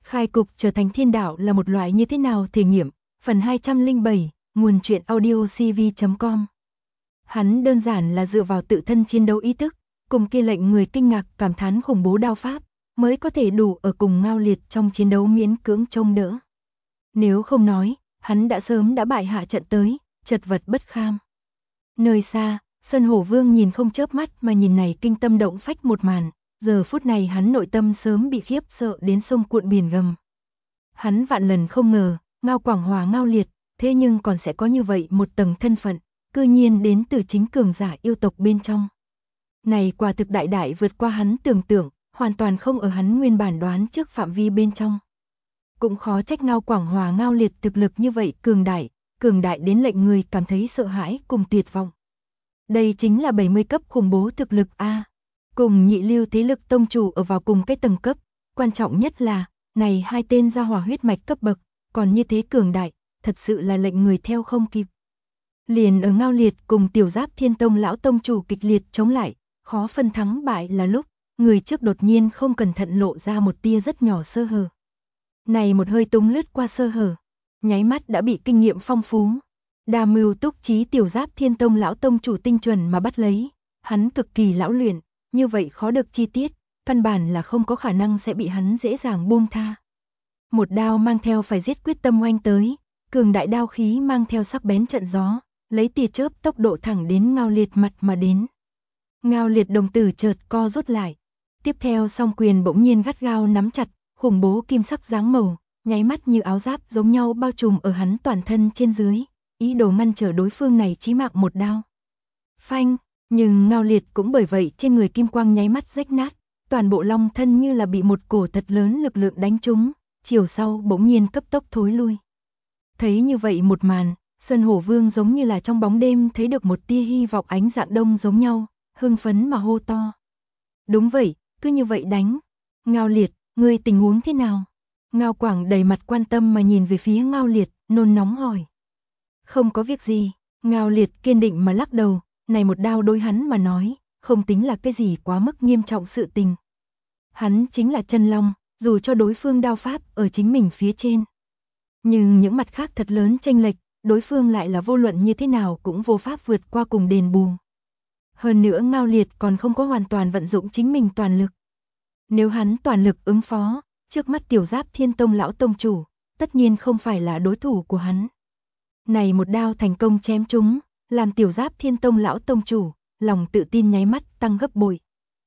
Khai cục trở thành thiên đạo là một loại như thế nào thể nghiệm, phần 207, nguồn truyện audio cv.com. Hắn đơn giản là dựa vào tự thân chiến đấu ý thức, cùng kia lệnh người kinh ngạc cảm thán khủng bố đao pháp, mới có thể đủ ở cùng Ngao Liệt trong chiến đấu miễn cưỡng trông đỡ. Nếu không nói, hắn đã sớm đã bại hạ trận tới, chật vật bất kham. Nơi xa, Sơn Hổ Vương nhìn không chớp mắt mà nhìn này kinh tâm động phách một màn, giờ phút này hắn nội tâm sớm bị khiếp sợ đến sông cuộn biển gầm. Hắn vạn lần không ngờ, Ngao Quảng Hòa Ngao Liệt, thế nhưng còn sẽ có như vậy một tầng thân phận, cư nhiên đến từ chính cường giả yêu tộc bên trong. Này quả thực đại đại vượt qua hắn tưởng tượng, hoàn toàn không ở hắn nguyên bản đoán trước phạm vi bên trong. Cũng khó trách Ngao Quảng Hòa Ngao Liệt thực lực như vậy cường đại đến lệnh người cảm thấy sợ hãi cùng tuyệt vọng. Đây chính là 70 cấp khủng bố thực lực A. Cùng nhị lưu thế lực tông chủ ở vào cùng cái tầng cấp, quan trọng nhất là, này hai tên gia hỏa huyết mạch cấp bậc, còn như thế cường đại, thật sự là lệnh người theo không kịp. Liền ở Ngao Liệt cùng Tiểu Giáp Thiên Tông lão tông chủ kịch liệt chống lại, khó phân thắng bại là lúc, người trước đột nhiên không cẩn thận lộ ra một tia rất nhỏ sơ hở. Này một hơi tung lướt qua sơ hở, nháy mắt đã bị kinh nghiệm phong phú. Đa mưu túc trí Tiểu Giáp Thiên Tông lão tông chủ tinh chuẩn mà bắt lấy, hắn cực kỳ lão luyện, như vậy khó được chi tiết, căn bản là không có khả năng sẽ bị hắn dễ dàng buông tha. Một đao mang theo phải giết quyết tâm oanh tới, cường đại đao khí mang theo sắc bén trận gió, lấy tia chớp tốc độ thẳng đến Ngao Liệt mặt mà đến. Ngao Liệt đồng tử chợt co rút lại, tiếp theo song quyền bỗng nhiên gắt gao nắm chặt, khủng bố kim sắc dáng màu, nháy mắt như áo giáp giống nhau bao trùm ở hắn toàn thân trên dưới, ý đồ ngăn trở đối phương này chí mạng một đao. Phanh, nhưng Ngao Liệt cũng bởi vậy trên người kim quang nháy mắt rách nát, toàn bộ long thân như là bị một cổ thật lớn lực lượng đánh trúng, chiều sau bỗng nhiên cấp tốc thối lui. Thấy như vậy một màn, Sơn Hổ Vương giống như là trong bóng đêm thấy được một tia hy vọng ánh dạng đông giống nhau, hưng phấn mà hô to. Đúng vậy, cứ như vậy đánh. Ngao Liệt, ngươi tình huống thế nào? Ngao Quảng đầy mặt quan tâm mà nhìn về phía Ngao Liệt, nôn nóng hỏi. Không có việc gì, Ngao Liệt kiên định mà lắc đầu, này một đao đối hắn mà nói, không tính là cái gì quá mức nghiêm trọng sự tình. Hắn chính là chân long, dù cho đối phương đao pháp ở chính mình phía trên. Nhưng những mặt khác thật lớn chênh lệch, đối phương lại là vô luận như thế nào cũng vô pháp vượt qua cùng đền bù. Hơn nữa Ngao Liệt còn không có hoàn toàn vận dụng chính mình toàn lực. Nếu hắn toàn lực ứng phó, trước mắt Tiểu Giáp Thiên Tông lão tông chủ, tất nhiên không phải là đối thủ của hắn. Này một đao thành công chém trúng, làm Tiểu Giáp Thiên Tông lão tông chủ, lòng tự tin nháy mắt tăng gấp bội.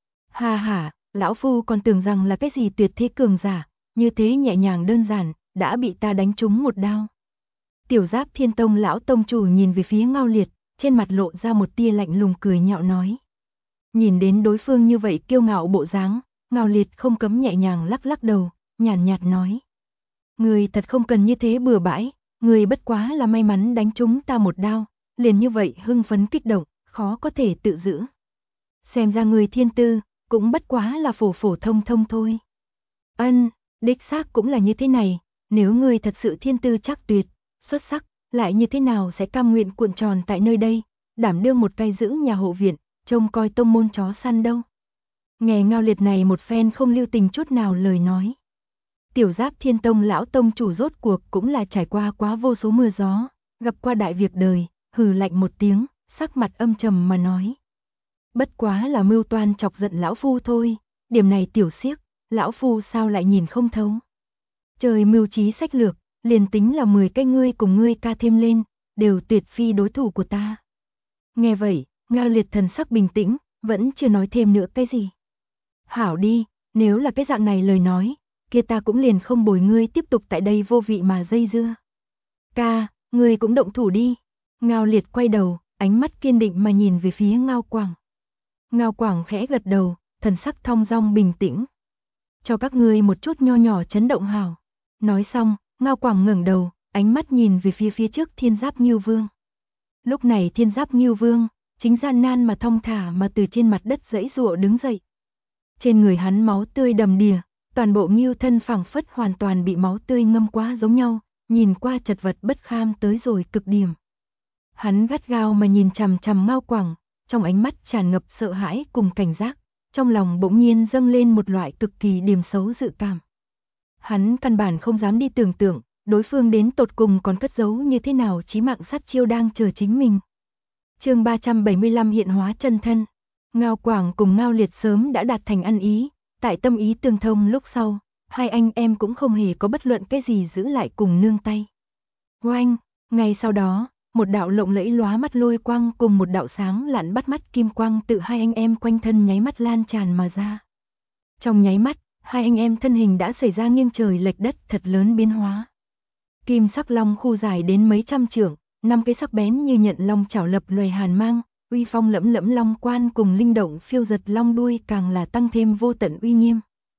Ha ha, lão phu còn tưởng rằng là cái gì tuyệt thế cường giả, như thế nhẹ nhàng đơn giản, đã bị ta đánh trúng một đao. Tiểu Giáp Thiên Tông lão tông chủ nhìn về phía Ngao Liệt, trên mặt lộ ra một tia lạnh lùng cười nhạo nói. Nhìn đến đối phương như vậy kiêu ngạo bộ dáng, Ngao Liệt không cấm nhẹ nhàng lắc lắc đầu, nhàn nhạt nói. Người thật không cần như thế bừa bãi, người bất quá là may mắn đánh trúng ta một đao, liền như vậy hưng phấn kích động, khó có thể tự giữ. Xem ra người thiên tư, cũng bất quá là phổ phổ thông thông thôi. Ân, đích xác cũng là như thế này, nếu người thật sự thiên tư chắc tuyệt, xuất sắc, lại như thế nào sẽ cam nguyện cuộn tròn tại nơi đây, đảm đương một cây giữ nhà hộ viện, trông coi tông môn chó săn đâu. Nghe Ngao Liệt này một phen không lưu tình chút nào lời nói. Tiểu Giáp Thiên Tông lão tông chủ rốt cuộc cũng là trải qua quá vô số mưa gió, gặp qua đại việc đời, hừ lạnh một tiếng, sắc mặt âm trầm mà nói. Bất quá là mưu toan chọc giận lão phu thôi, điểm này tiểu xiếc, lão phu sao lại nhìn không thấu. Trời mưu trí sách lược, liền tính là 10 cái ngươi cùng ngươi ca thêm lên, đều tuyệt phi đối thủ của ta. Nghe vậy, Ngao Liệt thần sắc bình tĩnh, vẫn chưa nói thêm nữa cái gì. Hảo đi, nếu là cái dạng này lời nói, kia ta cũng liền không bồi ngươi tiếp tục tại đây vô vị mà dây dưa. Ca, ngươi cũng động thủ đi. Ngao Liệt quay đầu, ánh mắt kiên định mà nhìn về phía Ngao Quảng. Ngao Quảng khẽ gật đầu, thần sắc thong dong bình tĩnh. Cho các ngươi một chút nho nhỏ chấn động hảo. Nói xong, Ngao Quảng ngẩng đầu, ánh mắt nhìn về phía trước Thiên Giáp Ngưu Vương. Lúc này Thiên Giáp Ngưu Vương, chính gian nan mà thong thả mà từ trên mặt đất giãy giụa đứng dậy. Trên người hắn máu tươi đầm đìa, toàn bộ Ngưu thân phảng phất hoàn toàn bị máu tươi ngâm qua giống nhau, nhìn qua chật vật bất kham tới rồi cực điểm. Hắn gắt gao mà nhìn chằm chằm Ngao Quảng, trong ánh mắt tràn ngập sợ hãi cùng cảnh giác, trong lòng bỗng nhiên dâng lên một loại cực kỳ điềm xấu dự cảm. Hắn căn bản không dám đi tưởng tượng, đối phương đến tột cùng còn cất giấu như thế nào chí mạng sát chiêu đang chờ chính mình. Chương 375 hiện hóa chân thân. Ngao Quảng cùng Ngao Liệt sớm đã đạt thành ăn ý, tại tâm ý tương thông lúc sau, hai anh em cũng không hề có bất luận cái gì giữ lại cùng nương tay. Oanh, ngay sau đó, một đạo lộng lẫy lóa mắt lôi quang cùng một đạo sáng lạn bắt mắt kim quang tự hai anh em quanh thân nháy mắt lan tràn mà ra. Trong nháy mắt, hai anh em thân hình đã xảy ra nghiêng trời lệch đất thật lớn biến hóa. Kim sắc long khu dài đến mấy trăm trượng, 5 cái sắc bén như nhận long chảo lập lòe hàn mang, uy phong lẫm lẫm long quan cùng linh động phiêu giật long đuôi càng là tăng thêm vô tận uy nghiêm.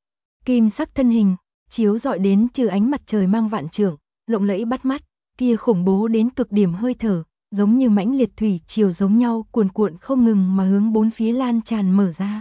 Kim sắc thân hình, chiếu rọi đến trừ ánh mặt trời mang vạn trượng, lộng lẫy bắt mắt, kia khủng bố đến cực điểm hơi thở, giống như mãnh liệt thủy triều giống nhau cuồn cuộn không ngừng mà hướng bốn phía lan tràn mở ra.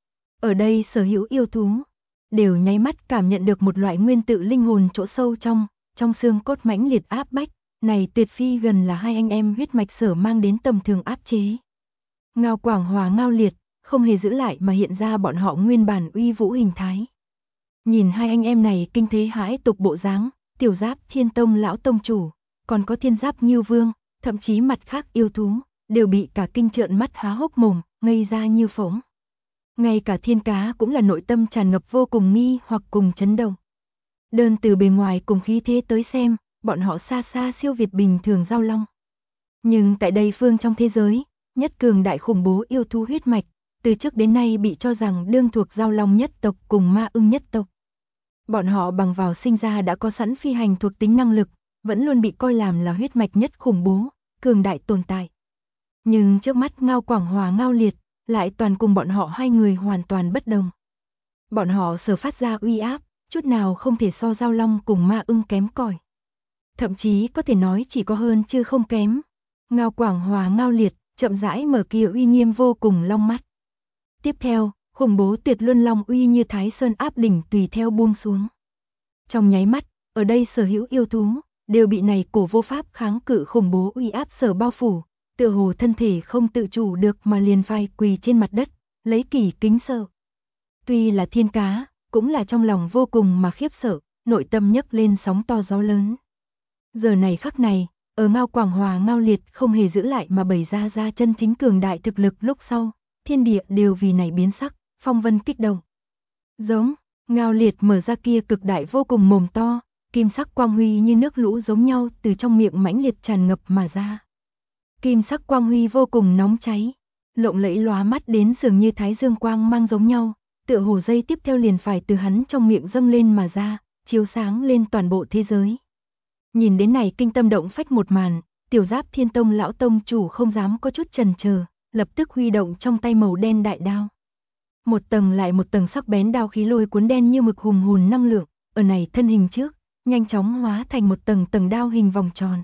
Ở đây sở hữu yêu thú đều nháy mắt cảm nhận được một loại nguyên tự linh hồn chỗ sâu trong xương cốt mãnh liệt áp bách, này tuyệt phi gần là hai anh em huyết mạch sở mang đến tầm thường áp chế. Ngao Quảng hòa Ngao Liệt, không hề giữ lại mà hiện ra bọn họ nguyên bản uy vũ hình thái. Nhìn hai anh em này kinh thế hãi tục bộ dáng, Tiểu Giáp Thiên Tông lão tông chủ, còn có Thiên Giáp Ngưu Vương, thậm chí mặt khác yêu thú, đều bị cả kinh trợn mắt há hốc mồm, ngây ra như phỗng. Ngay cả Thiên Cá cũng là nội tâm tràn ngập vô cùng nghi hoặc cùng chấn động. Đơn từ bề ngoài cùng khí thế tới xem, bọn họ xa xa siêu việt bình thường giao long. Nhưng tại đây phương trong thế giới, nhất cường đại khủng bố yêu thú huyết mạch, từ trước đến nay bị cho rằng đương thuộc giao long nhất tộc cùng ma ưng nhất tộc. Bọn họ bằng vào sinh ra đã có sẵn phi hành thuộc tính năng lực, vẫn luôn bị coi làm là huyết mạch nhất khủng bố, cường đại tồn tại. Nhưng trước mắt Ngao Quảng hòa Ngao Liệt, lại toàn cùng bọn họ hai người hoàn toàn bất đồng. Bọn họ sở phát ra uy áp, chút nào không thể so giao long cùng ma ưng kém cỏi. Thậm chí có thể nói chỉ có hơn chứ không kém. Ngao Quảng hòa Ngao Liệt, chậm rãi mở kia uy nghiêm vô cùng long mắt. Tiếp theo, khủng bố tuyệt luân long uy như Thái Sơn áp đỉnh tùy theo buông xuống. Trong nháy mắt, ở đây sở hữu yêu thú, đều bị này cổ vô pháp kháng cự khủng bố uy áp sở bao phủ, tựa hồ thân thể không tự chủ được mà liền vai quỳ trên mặt đất, lấy kỳ kính sợ. Tuy là Thiên Cá, cũng là trong lòng vô cùng mà khiếp sợ, nội tâm nhấc lên sóng to gió lớn. Giờ này khắc này, ở Ngao Quảng hòa Ngao Liệt không hề giữ lại mà bày ra chân chính cường đại thực lực lúc sau, thiên địa đều vì này biến sắc, phong vân kích động. Giống, Ngao Liệt mở ra kia cực đại vô cùng mồm to, kim sắc quang huy như nước lũ giống nhau từ trong miệng mãnh liệt tràn ngập mà ra. Kim sắc quang huy vô cùng nóng cháy, lộng lẫy lóa mắt đến dường như thái dương quang mang giống nhau, tựa hồ dây tiếp theo liền phải từ hắn trong miệng dâng lên mà ra, chiếu sáng lên toàn bộ thế giới. Nhìn đến này kinh tâm động phách một màn, Tiểu Giáp Thiên Tông lão tông chủ không dám có chút chần chờ, lập tức huy động trong tay màu đen đại đao. Một tầng lại một tầng sắc bén đao khí lôi cuốn đen như mực hùng hồn năng lượng, ở này thân hình trước, nhanh chóng hóa thành một tầng tầng đao hình vòng tròn.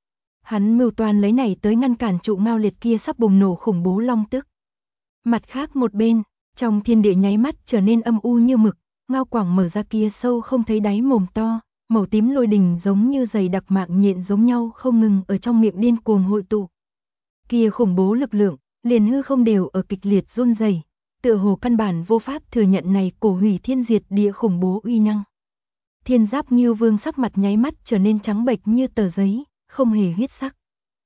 Hắn mưu toan lấy này tới ngăn cản trụ Ngao Liệt kia sắp bùng nổ khủng bố long tức. Mặt khác một bên, trong thiên địa nháy mắt trở nên âm u như mực, Ngao Quảng mở ra kia sâu không thấy đáy mồm to, màu tím lôi đình giống như dày đặc mạng nhện giống nhau không ngừng ở trong miệng điên cuồng hội tụ. Kia khủng bố lực lượng, liền hư không đều ở kịch liệt run rẩy, tựa hồ căn bản vô pháp thừa nhận này cổ hủy thiên diệt địa khủng bố uy năng. Thiên Giáp Ngưu Vương sắc mặt nháy mắt trở nên trắng bệch như tờ giấy, không hề huyết sắc.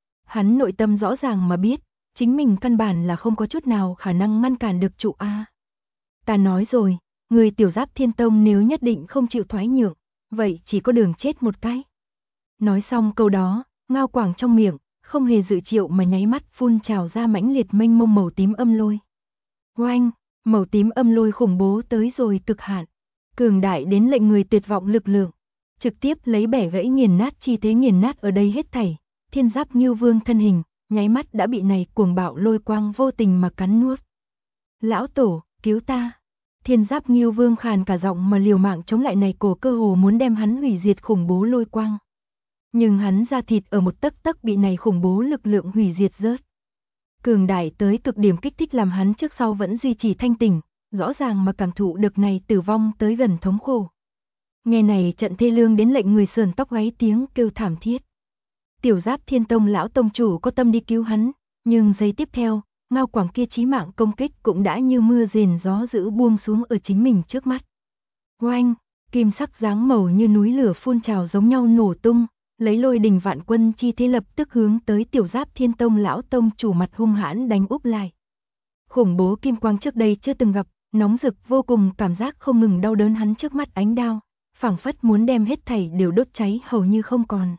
Hắn nội tâm rõ ràng mà biết, chính mình căn bản là không có chút nào khả năng ngăn cản được trụ A. Ta nói rồi, người Tiểu Giáp Thiên Tông nếu nhất định không chịu thoái nhượng, vậy chỉ có đường chết một cái. Nói xong câu đó, Ngao Quảng trong miệng, không hề dự triệu mà nháy mắt phun trào ra mãnh liệt mênh mông màu tím âm lôi. Oanh, màu tím âm lôi khủng bố tới rồi cực hạn, cường đại đến lệnh người tuyệt vọng lực lượng, trực tiếp lấy bẻ gãy nghiền nát chi thế nghiền nát ở đây hết thảy. Thiên Giáp Ngưu Vương thân hình, nháy mắt đã bị này cuồng bạo lôi quang vô tình mà cắn nuốt. Lão tổ, cứu ta! Thiên Giáp Ngưu Vương khàn cả giọng mà liều mạng chống lại này cổ cơ hồ muốn đem hắn hủy diệt khủng bố lôi quang. Nhưng hắn da thịt ở một tấc tấc bị này khủng bố lực lượng hủy diệt rớt. Cường đại tới cực điểm kích thích làm hắn trước sau vẫn duy trì thanh tỉnh, rõ ràng mà cảm thụ được này tử vong tới gần thống khổ. Nghe này trận thê lương đến lệnh người sờn tóc gáy tiếng kêu thảm thiết. Tiểu Giáp Thiên Tông lão tông chủ có tâm đi cứu hắn, nhưng giây tiếp theo, Ngao Quảng kia chí mạng công kích cũng đã như mưa rền gió dữ buông xuống ở chính mình trước mắt. Oanh, Kim sắc dáng màu như núi lửa phun trào giống nhau nổ tung, lấy lôi đình vạn quân chi thế lập tức hướng tới Tiểu Giáp Thiên Tông lão tông chủ mặt hung hãn đánh úp lại. Khủng bố kim quang trước đây chưa từng gặp, nóng rực vô cùng, cảm giác không ngừng đau đớn hắn trước mắt ánh đao, phảng phất muốn đem hết thảy đều đốt cháy hầu như không còn.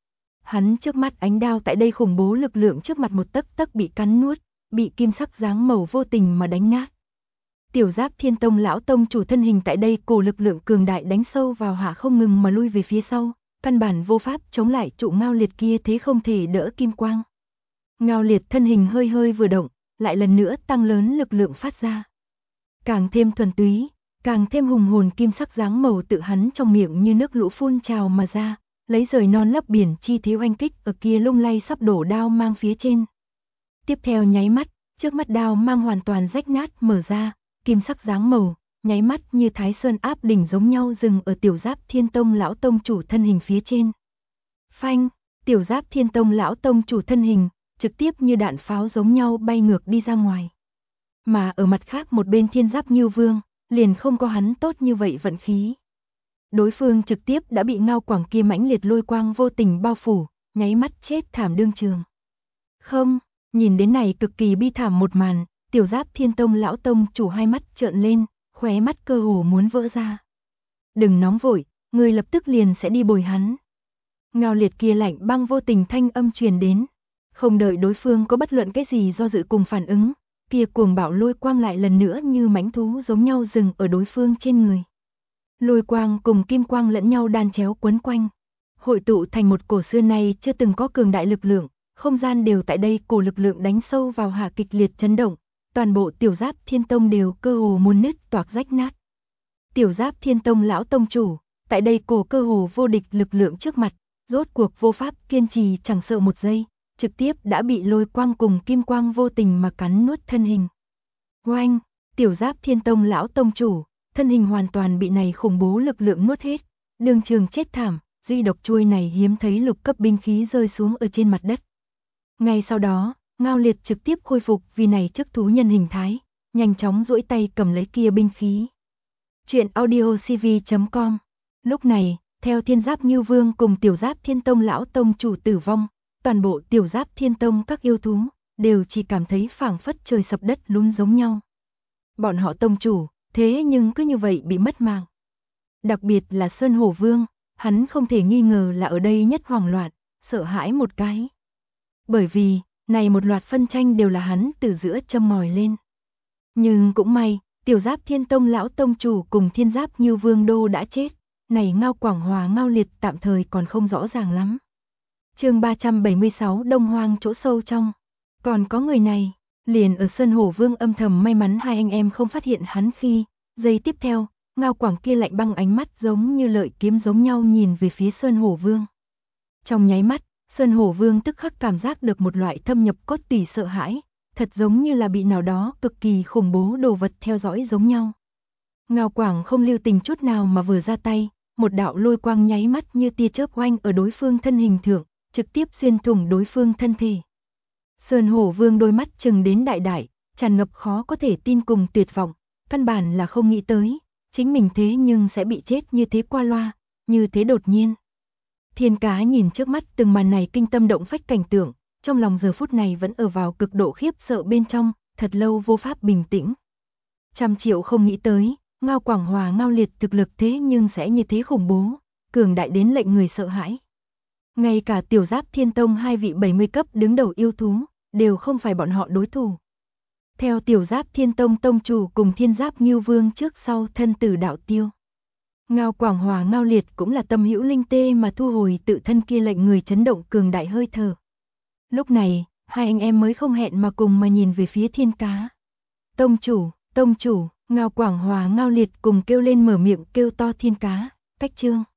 Hắn trước mắt ánh đao tại đây khủng bố lực lượng trước mặt một tấc tấc bị cắn nuốt, bị kim sắc dáng màu vô tình mà đánh nát. Tiểu Giáp Thiên Tông lão tông chủ thân hình tại đây cổ lực lượng cường đại đánh sâu vào hạ không ngừng mà lui về phía sau, căn bản vô pháp chống lại trụ Ngao Liệt kia thế không thể đỡ kim quang. Ngao Liệt thân hình hơi hơi vừa động, lại lần nữa tăng lớn lực lượng phát ra. Càng thêm thuần túy, càng thêm hùng hồn, kim sắc dáng màu tự hắn trong miệng như nước lũ phun trào mà ra, lấy rời non lấp biển chi thế oanh kích ở kia lung lay sắp đổ đao mang phía trên. Tiếp theo nháy mắt, trước mắt đao mang hoàn toàn rách nát mở ra, kim sắc dáng màu, nháy mắt như Thái Sơn áp đỉnh giống nhau dừng ở Tiểu Giáp Thiên Tông lão tông chủ thân hình phía trên. Phanh, Tiểu Giáp Thiên Tông lão tông chủ thân hình, trực tiếp như đạn pháo giống nhau bay ngược đi ra ngoài. Mà ở mặt khác một bên Thiên Giáp Ngưu Vương, liền không có hắn tốt như vậy vận khí. Đối phương trực tiếp đã bị Ngao Quảng kia mãnh liệt lôi quang vô tình bao phủ, nháy mắt chết thảm đương trường. Không, nhìn đến này cực kỳ bi thảm một màn, Tiểu Giáp Thiên Tông lão tông chủ hai mắt trợn lên, khóe mắt cơ hồ muốn vỡ ra. Đừng nóng vội, người lập tức liền sẽ đi bồi hắn. Ngao Liệt kia lạnh băng vô tình thanh âm truyền đến, không đợi đối phương có bất luận cái gì do dự cùng phản ứng, kia cuồng bạo lôi quang lại lần nữa như mãnh thú giống nhau dừng ở đối phương trên người. Lôi quang cùng kim quang lẫn nhau đan chéo quấn quanh, hội tụ thành một cổ xưa nay chưa từng có cường đại lực lượng, không gian đều tại đây cổ lực lượng đánh sâu vào hạ kịch liệt chấn động, toàn bộ Tiểu Giáp Thiên Tông đều cơ hồ muốn nứt toạc rách nát. Tiểu Giáp Thiên Tông lão tông chủ, tại đây cổ cơ hồ vô địch lực lượng trước mặt, rốt cuộc vô pháp kiên trì chẳng sợ một giây, trực tiếp đã bị lôi quang cùng kim quang vô tình mà cắn nuốt thân hình. Oanh, Tiểu Giáp Thiên Tông lão tông chủ, thân hình hoàn toàn bị này khủng bố lực lượng nuốt hết, đường trường chết thảm, duy độc chuôi này hiếm thấy lục cấp binh khí rơi xuống ở trên mặt đất. Ngay sau đó, Ngao Liệt trực tiếp khôi phục vì này trước thú nhân hình thái, nhanh chóng duỗi tay cầm lấy kia binh khí. Chuyện audiocv.com. Lúc này, theo Thiên Giáp Ngưu Vương cùng Tiểu Giáp Thiên Tông lão tông chủ tử vong, toàn bộ Tiểu Giáp Thiên Tông các yêu thú đều chỉ cảm thấy phảng phất trời sập đất lún giống nhau. Bọn họ tông chủ, thế nhưng cứ như vậy bị mất mạng. Đặc biệt là Sơn Hổ Vương, hắn không thể nghi ngờ là ở đây nhất hoảng loạn, sợ hãi một cái. Bởi vì, này một loạt phân tranh đều là hắn từ giữa châm mồi lên. Nhưng cũng may, Tiểu Giáp Thiên Tông lão tông chủ cùng Thiên Giáp Ngưu Vương đô đã chết, này Ngao Quảng Hòa Ngao Liệt tạm thời còn không rõ ràng lắm. Chương 376 Đông Hoang chỗ sâu trong. Còn có người này, liền ở Sơn Hổ Vương âm thầm may mắn hai anh em không phát hiện hắn khi, giây tiếp theo, Ngao Quảng kia lạnh băng ánh mắt giống như lợi kiếm giống nhau nhìn về phía Sơn Hổ Vương. Trong nháy mắt, Sơn Hổ Vương tức khắc cảm giác được một loại thâm nhập cốt tủy sợ hãi, thật giống như là bị nào đó cực kỳ khủng bố đồ vật theo dõi giống nhau. Ngao Quảng không lưu tình chút nào mà vừa ra tay, một đạo lôi quang nháy mắt như tia chớp oanh ở đối phương thân hình thượng, trực tiếp xuyên thủng đối phương thân thể. Sơn Hổ Vương đôi mắt trừng đến đại đại, tràn ngập khó có thể tin cùng tuyệt vọng, căn bản là không nghĩ tới, chính mình thế nhưng sẽ bị chết như thế qua loa, như thế đột nhiên. Thiên Cá nhìn trước mắt từng màn này kinh tâm động phách cảnh tượng, trong lòng giờ phút này vẫn ở vào cực độ khiếp sợ bên trong, thật lâu vô pháp bình tĩnh. Trăm triệu không nghĩ tới, Ngao Quảng Hòa Ngao Liệt thực lực thế nhưng sẽ như thế khủng bố, cường đại đến lệnh người sợ hãi. Ngay cả Tiểu Giáp Thiên Tông hai vị 70 cấp đứng đầu yêu thú, đều không phải bọn họ đối thủ. Theo Tiểu Giáp Thiên Tông tông chủ cùng Thiên Giáp Ngưu Vương trước sau thân tử đạo tiêu. Ngao Quảng Hòa Ngao Liệt cũng là tâm hữu linh tê mà thu hồi tự thân kia lệnh người chấn động cường đại hơi thở. Lúc này, hai anh em mới không hẹn mà cùng mà nhìn về phía Thiên Cá. Tông chủ, Ngao Quảng Hòa Ngao Liệt cùng kêu lên mở miệng kêu to Thiên Cá, cách chương.